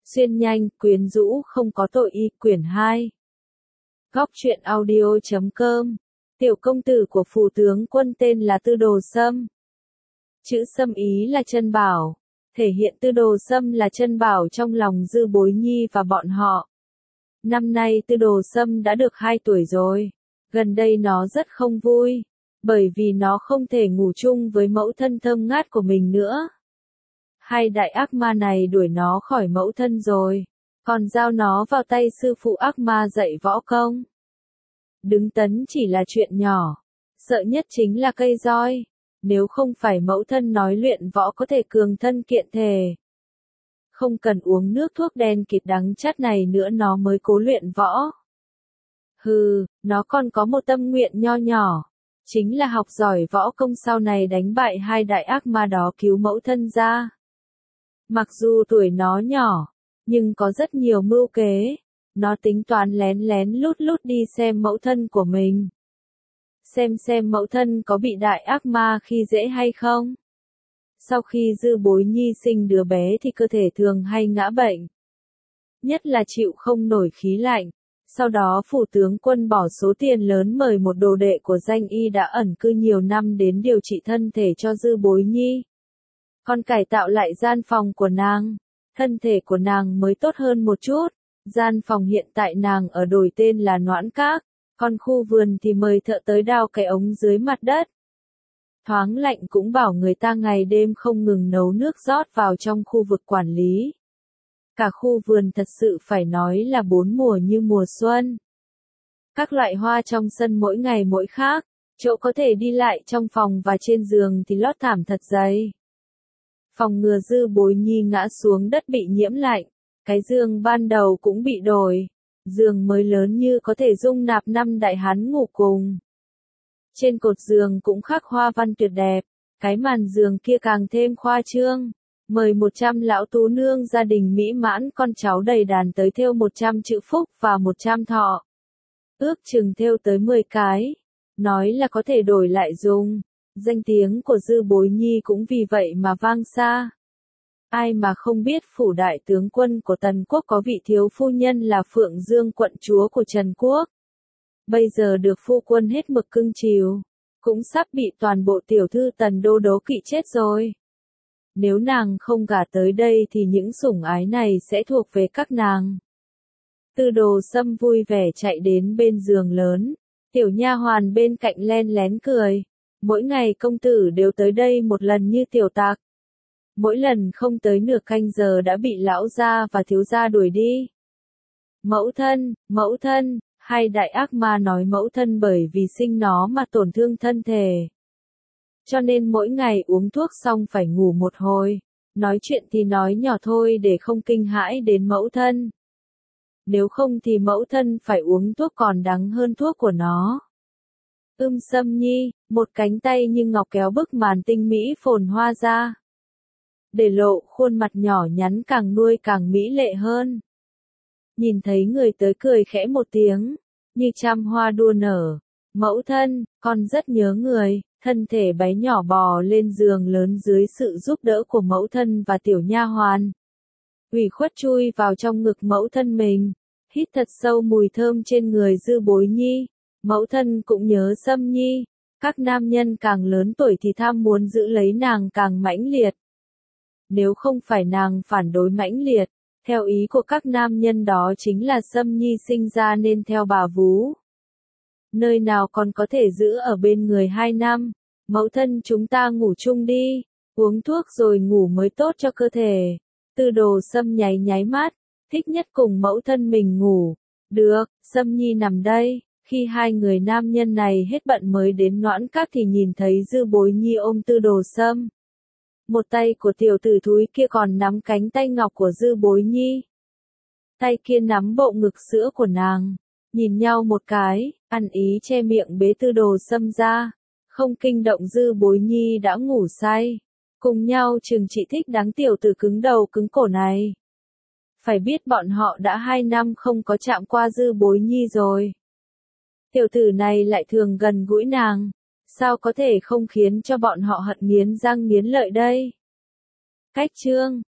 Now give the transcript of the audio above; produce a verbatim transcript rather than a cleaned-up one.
Xuyên nhanh, quyến rũ không có tội y, quyển hai. Góc truyện audio chấm com. Tiểu công tử của phù tướng quân tên là Tư Đồ Sâm. Chữ Sâm ý là chân bảo, thể hiện Tư Đồ Sâm là chân bảo trong lòng Dư Bối Nhi và bọn họ. Năm nay Tư Đồ Sâm đã được hai tuổi rồi, gần đây nó rất không vui, bởi vì nó không thể ngủ chung với mẫu thân thơm ngát của mình nữa. Hai đại ác ma này đuổi nó khỏi mẫu thân rồi, còn giao nó vào tay sư phụ ác ma dạy võ công. Đứng tấn chỉ là chuyện nhỏ, sợ nhất chính là cây roi, nếu không phải mẫu thân nói luyện võ có thể cường thân kiện thể. Không cần uống nước thuốc đen kịt đắng chát này nữa nó mới cố luyện võ. Hừ, nó còn có một tâm nguyện nho nhỏ, chính là học giỏi võ công sau này đánh bại hai đại ác ma đó cứu mẫu thân ra. Mặc dù tuổi nó nhỏ, nhưng có rất nhiều mưu kế, nó tính toán lén lén lút lút đi xem mẫu thân của mình. Xem xem mẫu thân có bị đại ác ma khi dễ hay không. Sau khi Dư Bối Nhi sinh đứa bé thì cơ thể thường hay ngã bệnh. Nhất là chịu không nổi khí lạnh. Sau đó phủ tướng quân bỏ số tiền lớn mời một đồ đệ của danh y đã ẩn cư nhiều năm đến điều trị thân thể cho Dư Bối Nhi. Còn cải tạo lại gian phòng của nàng, thân thể của nàng mới tốt hơn một chút. Gian phòng hiện tại nàng ở đổi tên là Noãn Các, còn khu vườn thì mời thợ tới đào cái ống dưới mặt đất. Thoáng lạnh cũng bảo người ta ngày đêm không ngừng nấu nước rót vào trong khu vực quản lý. Cả khu vườn thật sự phải nói là bốn mùa như mùa xuân. Các loại hoa trong sân mỗi ngày mỗi khác, chỗ có thể đi lại trong phòng và trên giường thì lót thảm thật dày. Phòng ngừa Dư Bối Nhi ngã xuống đất bị nhiễm lạnh, cái giường ban đầu cũng bị đổi, giường mới lớn như có thể dung nạp năm đại hán ngủ cùng. Trên cột giường cũng khắc hoa văn tuyệt đẹp, cái màn giường kia càng thêm khoa trương, mời một trăm lão tú nương gia đình mỹ mãn con cháu đầy đàn tới thêu một trăm chữ phúc và một trăm thọ. Ước chừng thêu tới mười cái, nói là có thể đổi lại dùng. Danh tiếng của Dư Bối Nhi cũng vì vậy mà vang xa. Ai mà không biết phủ đại tướng quân của Tần Quốc có vị thiếu phu nhân là Phượng Dương quận chúa của Trần Quốc. Bây giờ được phu quân hết mực cưng chiều, cũng sắp bị toàn bộ tiểu thư Tần Đô đố kỵ chết rồi. Nếu nàng không gả tới đây thì những sủng ái này sẽ thuộc về các nàng. Tư Đồ Sâm vui vẻ chạy đến bên giường lớn, tiểu nha hoàn bên cạnh len lén cười. Mỗi ngày công tử đều tới đây một lần như tiểu tặc. Mỗi lần không tới nửa canh giờ đã bị lão gia và thiếu gia đuổi đi. Mẫu thân, mẫu thân, hai đại ác ma nói mẫu thân bởi vì sinh nó mà tổn thương thân thể. Cho nên mỗi ngày uống thuốc xong phải ngủ một hồi, nói chuyện thì nói nhỏ thôi để không kinh hãi đến mẫu thân. Nếu không thì mẫu thân phải uống thuốc còn đắng hơn thuốc của nó. Ưm Sâm Nhi, một cánh tay như ngọc kéo bức màn tinh mỹ phồn hoa ra. Để lộ khuôn mặt nhỏ nhắn càng nuôi càng mỹ lệ hơn. Nhìn thấy người tới cười khẽ một tiếng, như trăm hoa đua nở. Mẫu thân, con rất nhớ người, thân thể bé nhỏ bò lên giường lớn dưới sự giúp đỡ của mẫu thân và tiểu nha hoàn. Ủy khuất chui vào trong ngực mẫu thân mình, hít thật sâu mùi thơm trên người Dư Bối Nhi. Mẫu thân cũng nhớ Sâm Nhi, các nam nhân càng lớn tuổi thì tham muốn giữ lấy nàng càng mãnh liệt. Nếu không phải nàng phản đối mãnh liệt, theo ý của các nam nhân đó chính là Sâm Nhi sinh ra nên theo bà vú. Nơi nào còn có thể giữ ở bên người hai năm, mẫu thân chúng ta ngủ chung đi, uống thuốc rồi ngủ mới tốt cho cơ thể. Tư Đồ Sâm nháy nháy mắt, thích nhất cùng mẫu thân mình ngủ. Được, Sâm Nhi nằm đây. Khi hai người nam nhân này hết bận mới đến Noãn Các thì nhìn thấy Dư Bối Nhi ôm Tư Đồ Sâm. Một tay của tiểu tử thúi kia còn nắm cánh tay ngọc của Dư Bối Nhi. Tay kia nắm bộ ngực sữa của nàng. Nhìn nhau một cái, ăn ý che miệng bế Tư Đồ Sâm ra. Không kinh động Dư Bối Nhi đã ngủ say. Cùng nhau chừng trị thích đáng tiểu tử cứng đầu cứng cổ này. Phải biết bọn họ đã hai năm không có chạm qua Dư Bối Nhi rồi. Tiểu tử này lại thường gần gũi nàng, sao có thể không khiến cho bọn họ hận nghiến răng nghiến lợi đây? Cách chương